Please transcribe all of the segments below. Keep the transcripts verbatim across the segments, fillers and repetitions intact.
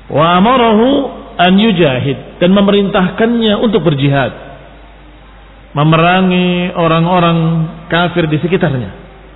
Wa amarahu an yujahid, dan memerintahkannya untuk berjihad, memerangi orang-orang kafir di sekitarnya.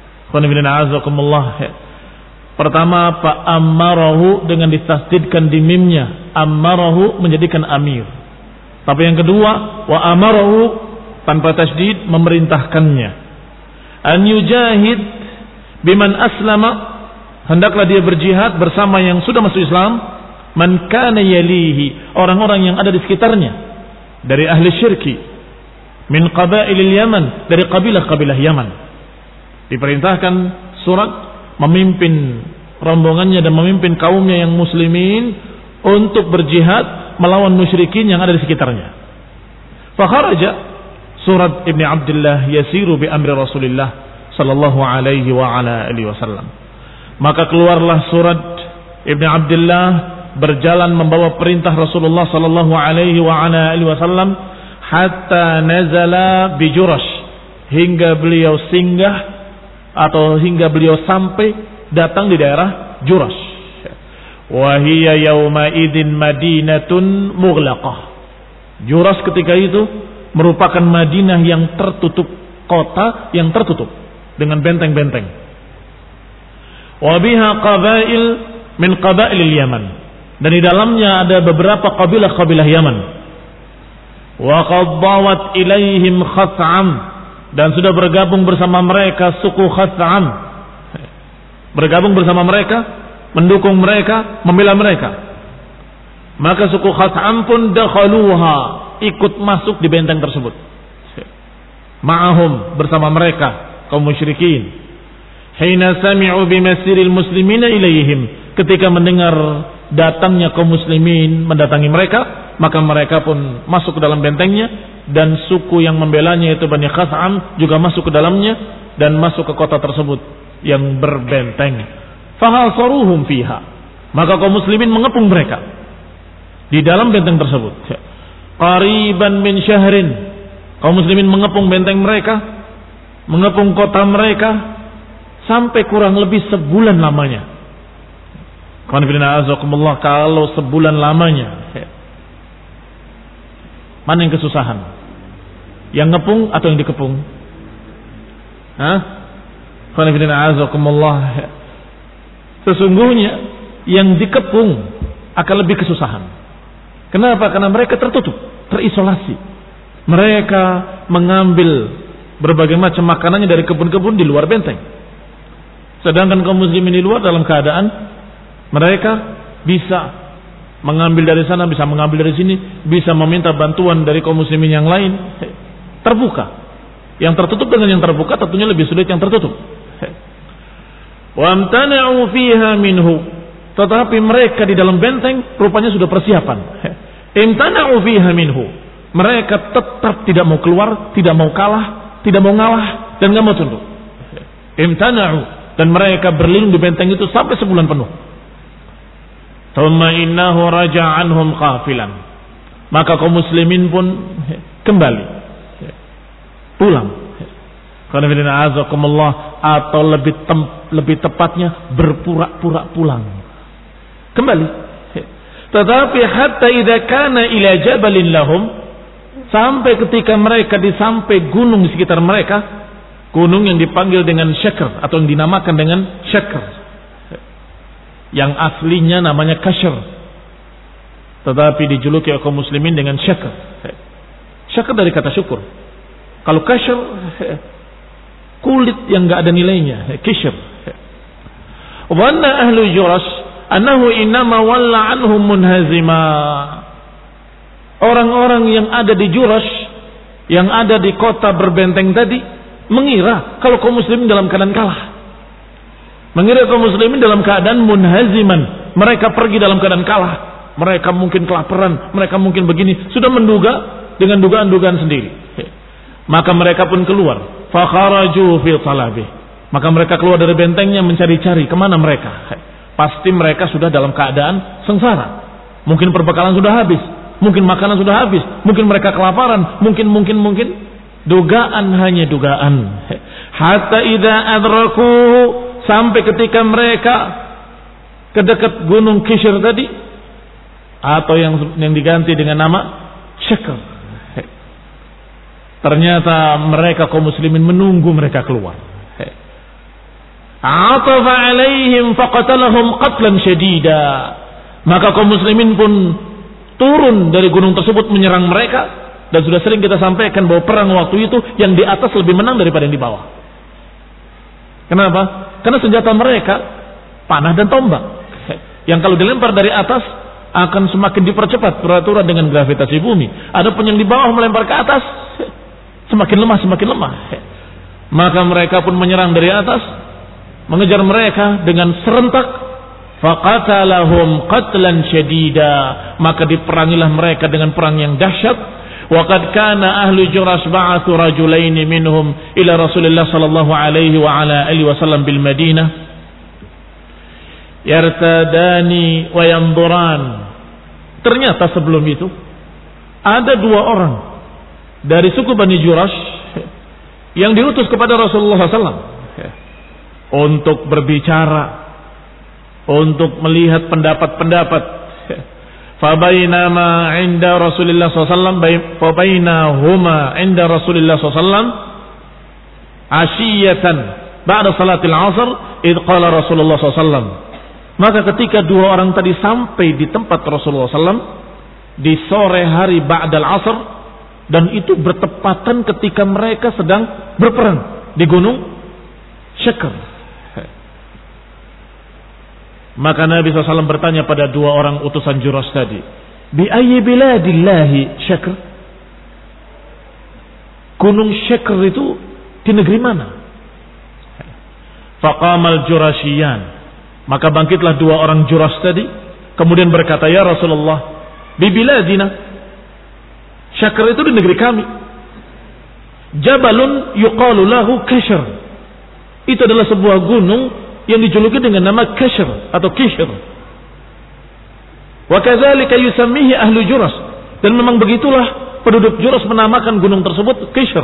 Pertama, fa amarahu dengan ditasdidkan di mimnya, amarahu menjadikan amir. Tapi yang kedua, wa amarahu tanpa tasdid, memerintahkannya. An yujahid biman aslama, hendaklah dia berjihad bersama yang sudah masuk Islam, man kana yalihi, orang-orang yang ada di sekitarnya dari ahli syirki, min qabailil Yaman, dari kabilah-kabilah Yaman. Diperintahkan surat memimpin rombongannya dan memimpin kaumnya yang muslimin untuk berjihad melawan musyrikin yang ada di sekitarnya. Fa kharaja surat Ibn Abdullah yasiru bi amri Rasulillah sallallahu alaihi wa ala alihi wasallam. Maka keluarlah surat Ibn Abdullah berjalan membawa perintah Rasulullah sallallahu alaihi wa ala alihi wasallam hatta nazala bi Jurash, hingga beliau singgah atau hingga beliau sampai datang di daerah Jurash. Wa hiya yauma idzin madinatun mughlaqah. Jurash ketika itu merupakan Madinah yang tertutup, kota yang tertutup dengan benteng-benteng. Wa biha qabail min qabailil Yaman, dan di dalamnya ada beberapa kabilah-kabilah Yaman. Wa qad dawat ilaihim Khath'am, dan sudah bergabung bersama mereka suku Khath'am. Bergabung bersama mereka, mendukung mereka, membela mereka. Maka suku Khath'am pun dakhaluha, ikut masuk di benteng tersebut. Ma'ahum, bersama mereka kaum musyrikin. Hina sami'u bimasiril muslimina ilaihim, ketika mendengar datangnya kaum muslimin mendatangi mereka, maka mereka pun masuk ke dalam bentengnya, dan suku yang membelanya itu Bani Khath'am juga masuk ke dalamnya dan masuk ke kota tersebut yang berbenteng. Fahasaruhum fiha, maka kaum muslimin mengepung mereka di dalam benteng tersebut. Qariban min syahrin, kaum muslimin mengepung benteng mereka, mengepung kota mereka sampai kurang lebih sebulan lamanya. Kalau sebulan lamanya, mana yang kesusahan? Yang ngepung atau yang dikepung? Hah? Sesungguhnya yang dikepung akan lebih kesusahan. Kenapa? Karena mereka tertutup, terisolasi. Mereka mengambil berbagai macam makanannya dari kebun-kebun di luar benteng. Sedangkan kaum muslimin di luar dalam keadaan mereka bisa mengambil dari sana, bisa mengambil dari sini, bisa meminta bantuan dari kaum muslimin yang lain. Terbuka. Yang tertutup dengan yang terbuka tentunya lebih sulit yang tertutup. Wa amtana'u fiha minhu, tetapi mereka di dalam benteng rupanya sudah persiapan. Imtana'u fiha minhu, mereka tetap tidak mau keluar, tidak mau kalah, tidak mau ngalah, dan tidak mau tunduk. Imtana'u, dan mereka berlindung di benteng itu sampai sebulan penuh. Thumma innahu raja'a anhum qafilan, maka kaum muslimin pun kembali pulang. Atau lebih tem, lebih tepatnya berpura-pura pulang kembali. Tetapi hatta idza kana ila jabalin lahum, sampai ketika mereka di sampai gunung di sekitar mereka, gunung yang dipanggil dengan Syakr atau yang dinamakan dengan Syakr, yang aslinya namanya Kashr, tetapi dijuluki oleh kaum muslimin dengan Syakr. Syakr dari kata syukur. Kalau Kashr, kulit yang enggak ada nilainya, Kashr. Wa anna ahlu Jurash annahu innama walla anhum munhazima. Orang-orang yang ada di Jurash, yang ada di kota berbenteng tadi, mengira kalau kaum muslimin dalam keadaan kalah. Mengira kaum muslimin dalam keadaan munhaziman, mereka pergi dalam keadaan kalah. Mereka mungkin kelaparan, mereka mungkin begini, sudah menduga dengan dugaan-dugaan sendiri. Maka mereka pun keluar. Fakharaju fi talabih, maka mereka keluar dari bentengnya mencari-cari kemana mereka. Pasti mereka sudah dalam keadaan sengsara. Mungkin perbekalan sudah habis, mungkin makanan sudah habis, mungkin mereka kelaparan, mungkin mungkin mungkin dugaan, hanya dugaan. Hatta idza adraku, sampai ketika mereka ke dekat gunung Kishr tadi, atau yang yang diganti dengan nama Syakr. Ternyata mereka kaum muslimin menunggu mereka keluar. Atafa alaihim faqatalahum qatlan syadida. Maka kaum muslimin pun turun dari gunung tersebut menyerang mereka. Dan sudah sering kita sampaikan bahwa perang waktu itu yang di atas lebih menang daripada yang di bawah. Kenapa? Karena senjata mereka panah dan tombak. Yang kalau dilempar dari atas akan semakin dipercepat peraturan dengan gravitasi bumi. Adapun yang di bawah melempar ke atas semakin lemah semakin lemah. Maka mereka pun menyerang dari atas, mengejar mereka dengan serentak. Faqatalahum qatlan syadida. Maka diperangilah mereka dengan perang yang dahsyat. Waqad kana ahlu Jurash ba'athu rajulaini minhum ila Rasulillah sallallahu alaihi wa ala alihi wasallam bil Madinah yartadani wa yanduran. Ternyata sebelum itu ada dua orang dari suku Bani Jurash yang diutus kepada Rasulullah sallallahu alaihi wasallam untuk berbicara, untuk melihat pendapat-pendapat. Fabainama inda Rasulillah sallallahu alaihi wasallam fabainahuma inda Rasulillah sallallahu alaihi wasallam ashiyatan ba'da salatil asr id qala Rasulullah sallallahu alaihi wasallam. Maka ketika dua orang tadi sampai di tempat Rasulullah sallallahu alaihi wasallam di sore hari ba'dal asr, dan itu bertepatan ketika mereka sedang berperang di gunung Syakr. Maka Nabi shallallahu alaihi wasallam bertanya pada dua orang utusan Jurash tadi, bi ayyi biladillahi Syakr? Gunung Syakr itu di negeri mana? Faqamal Jurashiyan. Maka bangkitlah dua orang Jurash tadi, kemudian berkata, ya Rasulullah, bi biladina. Syakr itu di negeri kami. Jabalun yuqalu lahu Kashr. Itu adalah sebuah gunung yang dijuluki dengan nama Kashr atau Kishr. Wa kadzalika yusammihi ahlu Jurash. Dan memang begitulah penduduk Jurash menamakan gunung tersebut Kishr.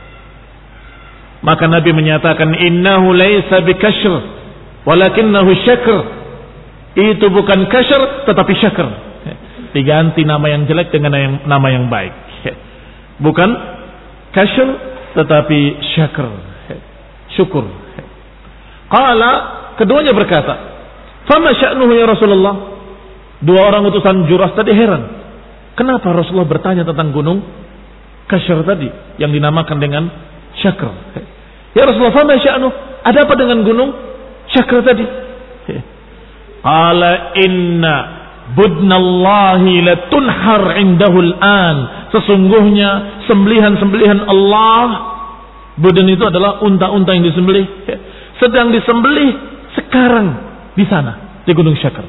Maka Nabi menyatakan, innahu laisa bikashr walakinnahu Syakr. Itu bukan Kashr tetapi Syakr. Diganti nama yang jelek dengan yang, nama yang baik. Bukan Kashr tetapi Syakr. Syukur. Qala, keduanya berkata, fama sya'nuhu ya Rasulullah? Dua orang utusan Jurash tadi heran. Kenapa Rasulullah bertanya tentang gunung Kashr tadi yang dinamakan dengan Syakr? Ya Rasulullah, fama sya'nuhu? Ada apa dengan gunung Syakr tadi? Qala inna budnallahi latunhar indahu al-an. Sesungguhnya sembelihan-sembelihan Allah, budun itu adalah unta-unta yang disembelih, sedang disembelih sekarang di sana di gunung Syakr.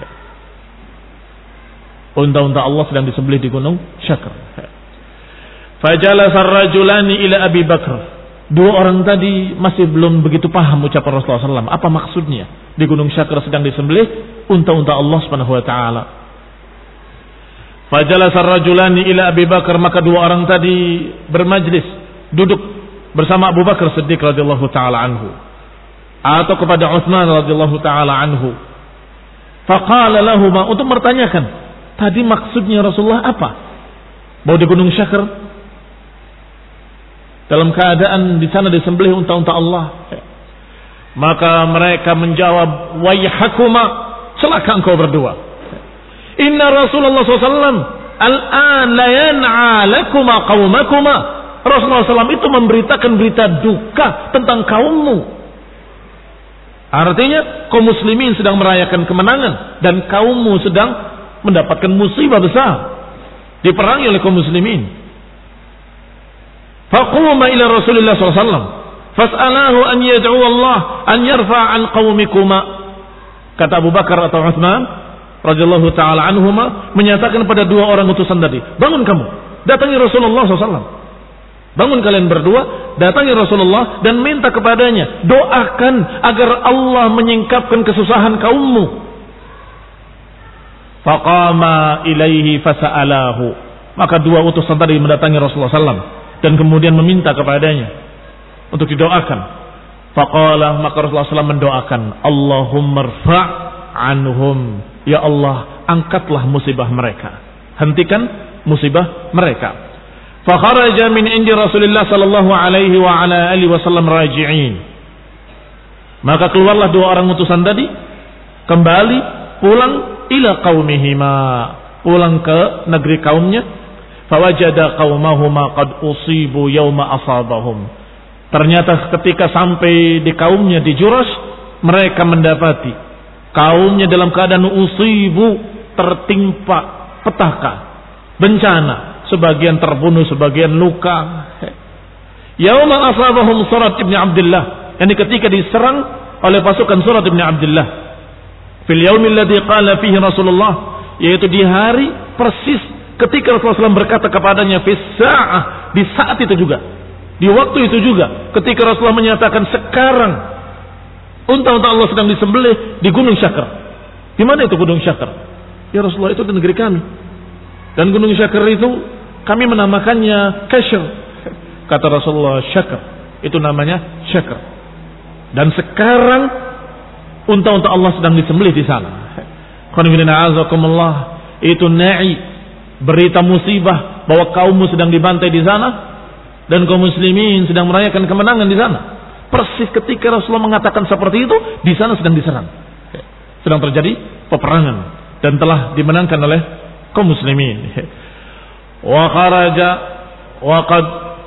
Unta-unta Allah sedang disembelih di gunung Syakr. Fajalasa ar-rajulani ila Abi Bakr. Dua orang tadi masih belum begitu paham ucapan Rasulullah sallallahu alaihi wasallam. Apa maksudnya di gunung Syakr sedang disembelih unta-unta Allah Subhanahu wa taala. Fajalasa ar-rajulani ila Abi Bakr. Maka dua orang tadi bermajlis, duduk bersama Abu Bakar Siddiq radhiyallahu taala anhu, atau kepada Utsman radhiyallahu taala anhu. Faqala lahumma, untuk bertanyakan tadi maksudnya Rasulullah apa? Bahwa di gunung Syakr dalam keadaan di sana disembelih unta-unta Allah. Maka mereka menjawab, wayhakuma, celaka engkau berdua. Inna Rasulullah sallallahu alaihi wasallam al-an la yan'a lakuma qaumakuma. Rasulullah sallallahu alaihi wasallam itu memberitakan berita duka tentang kaummu. Artinya kaum muslimin sedang merayakan kemenangan dan kaummu sedang mendapatkan musibah besar, diperangi oleh kaum muslimin. Faquma ila Rasulullah sallallahu alaihi wasallam fas'alahu an yad'u Allah an yarfa' an qaumikuma. Kata Abu Bakar atau Utsman radhiyallahu taala anhuma menyatakan pada dua orang utusan tadi, bangun kamu, datangi Rasulullah sallallahu alaihi wasallam. Bangun kalian berdua, datangi Rasulullah dan minta kepadanya, doakan agar Allah menyingkapkan kesusahan kaummu. Faqama ilaihi fasa'alahu. Maka dua utusan tadi mendatangi Rasulullah sallallahu alaihi wasallam dan kemudian meminta kepadanya untuk didoakan. Faqala, maka Rasulullah sallallahu alaihi wasallam mendoakan, Allahumma rfa' anhum, ya Allah angkatlah musibah mereka, hentikan musibah mereka. Fa kharaja min indi Rasulillah sallallahu alaihi wa ala alihi wasallam raji'in. Maka keluarlah dua orang utusan tadi kembali pulang ila qaumihima, pulang ke negeri kaumnya. Fawajada qaumahuma qad usibu yauma asabahum. Ternyata ketika sampai di kaumnya di Jurash, mereka mendapati kaumnya dalam keadaan usibu, tertimpa petaka, bencana, sebagian terbunuh, sebagian luka. Yauma asabahum Surat Ibn Abdullah, yang ketika diserang oleh pasukan Surat Ibn Abdullah. Fil yaumil ladzi qala fihi Rasulullah, yaitu di hari persis ketika Rasulullah shallallahu alaihi wasallam berkata kepadanya, fis sa'ah, di saat itu juga, di waktu itu juga, ketika Rasulullah menyatakan sekarang unta-unta Allah sedang disembelih di Gunung Syakr. Di mana itu Gunung Syakr? Ya Rasulullah, itu di negeri kami. Dan Gunung Syakr itu kami menamakannya Kashr. Kata Rasulullah, Syakr itu namanya Syakr. Dan sekarang unta-unta Allah sedang disembelih di sana. Itu na'i, berita musibah bahwa kaummu sedang dibantai di sana dan kaum muslimin sedang merayakan kemenangan di sana. Persis ketika Rasulullah mengatakan seperti itu, di sana sedang diserang, sedang terjadi peperangan dan telah dimenangkan oleh kaum muslimin. Wa kharaja wa qad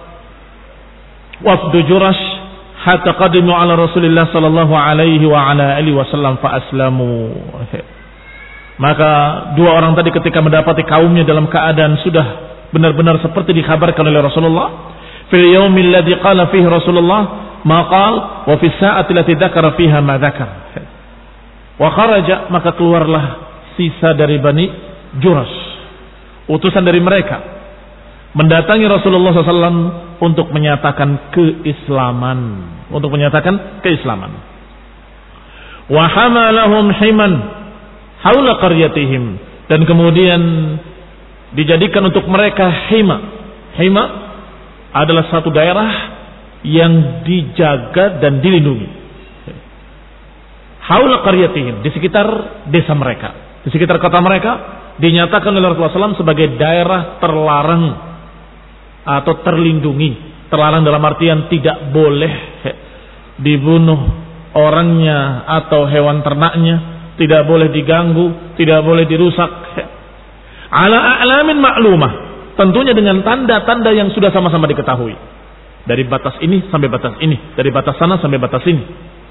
wafdu Jurash hatta qadimu ala Rasulillah sallallahu alaihi wa ala alihi wasallam fa aslamu. Maka dua orang tadi ketika mendapati kaumnya dalam keadaan sudah benar-benar seperti dikabarkan oleh Rasulullah, fil yaumil ladzi qala fihi Rasulullah ma qala wa fi sa'ati allati dzakara fiha ma dzakar. Wa kharaja, maka keluarlah sisa dari Bani Jurash, utusan dari mereka, mendatangi Rasulullah shallallahu alaihi wasallam untuk menyatakan keislaman, untuk menyatakan keislaman. Wa hamalahum himan haula qaryatihim, dan kemudian dijadikan untuk mereka hima. Hima adalah satu daerah yang dijaga dan dilindungi. Haula qaryatihim, di sekitar desa mereka, di sekitar kota mereka, dinyatakan oleh Rasulullah shallallahu alaihi wasallam sebagai daerah terlarang atau terlindungi. Terlarang dalam artian tidak boleh dibunuh orangnya atau hewan ternaknya, tidak boleh diganggu, tidak boleh dirusak. Ala a'lamin ma'lumah, tentunya dengan tanda-tanda yang sudah sama-sama diketahui. Dari batas ini sampai batas ini, dari batas sana sampai batas ini.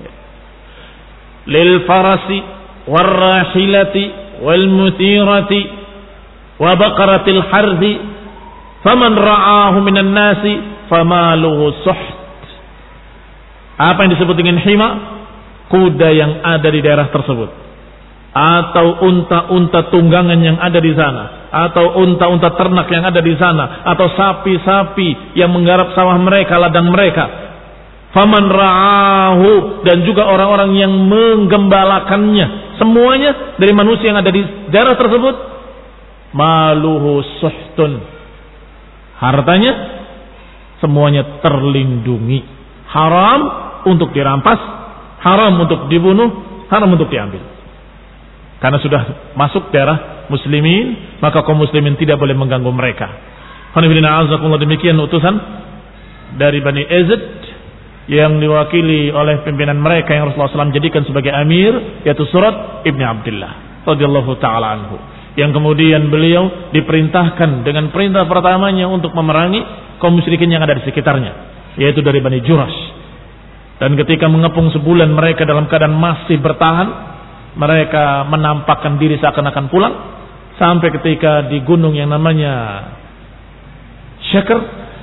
Lil farasi warrahilati wal mutirati wa baqaratil harthi faman ra'ahu minan nasi famaluhu suht. Apa yang disebut dengan hima? Kuda yang ada di daerah tersebut, atau unta-unta tunggangan yang ada di sana, atau unta-unta ternak yang ada di sana, atau sapi-sapi yang menggarap sawah mereka, ladang mereka. Faman ra'ahu, dan juga orang-orang yang menggembalakannya, semuanya dari manusia yang ada di daerah tersebut, maluhu suhtun, hartanya semuanya terlindungi. Haram untuk dirampas, haram untuk dibunuh, haram untuk diambil. Karena sudah masuk daerah muslimin, maka kaum muslimin tidak boleh mengganggu mereka. Demikian utusan dari Bani Azad yang diwakili oleh pimpinan mereka yang Rasulullah shallallahu alaihi wasallam jadikan sebagai amir, yaitu Surat Ibn Abdullah radhiyallahu ta'ala anhu, yang kemudian beliau diperintahkan dengan perintah pertamanya untuk memerangi kaum musyrikin yang ada di sekitarnya, yaitu dari Bani Jurash. Dan ketika mengepung sebulan mereka dalam keadaan masih bertahan, mereka menampakkan diri seakan-akan pulang, sampai ketika di gunung yang namanya Syakr,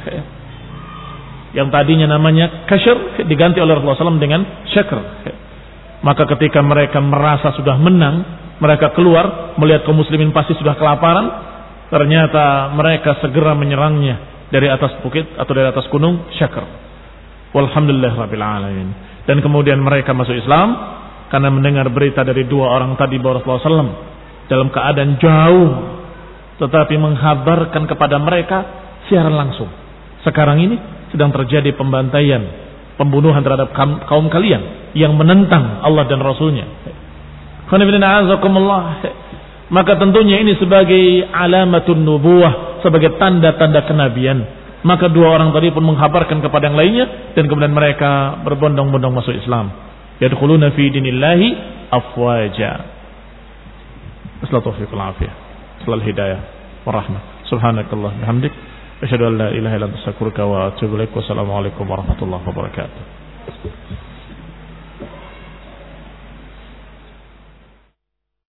yang tadinya namanya Kashr, diganti oleh Rasulullah shallallahu alaihi wasallam dengan Syakr. Maka ketika mereka merasa sudah menang, mereka keluar melihat kaum muslimin pasti sudah kelaparan, ternyata mereka segera menyerangnya dari atas bukit atau dari atas gunung Syakr. Walhamdulillah rabbil alamin. Dan kemudian mereka masuk Islam karena mendengar berita dari dua orang tadi bahwa Rasulullah shallallahu alaihi wasallam dalam keadaan jauh, tetapi menghabarkan kepada mereka siaran langsung, sekarang ini sedang terjadi pembantaian, pembunuhan terhadap kaum kalian yang menentang Allah dan Rasulnya. maka tentunya ini sebagai alamatun nubuwah, sebagai tanda-tanda kenabian. Maka dua orang tadi pun menghabarkan kepada yang lainnya, dan kemudian mereka berbondong-bondong masuk Islam. Yadkhuluna fi dinillahi afwaja. Assalamualaikum warahmatullahi wabarakatuh. Hidayah warahmah. Subhanakallah bihamdik, asyhadu an la ilaha illa anta astaghfiruka wa atubu ilaik. Wassalamualaikum warahmatullahi wabarakatuh.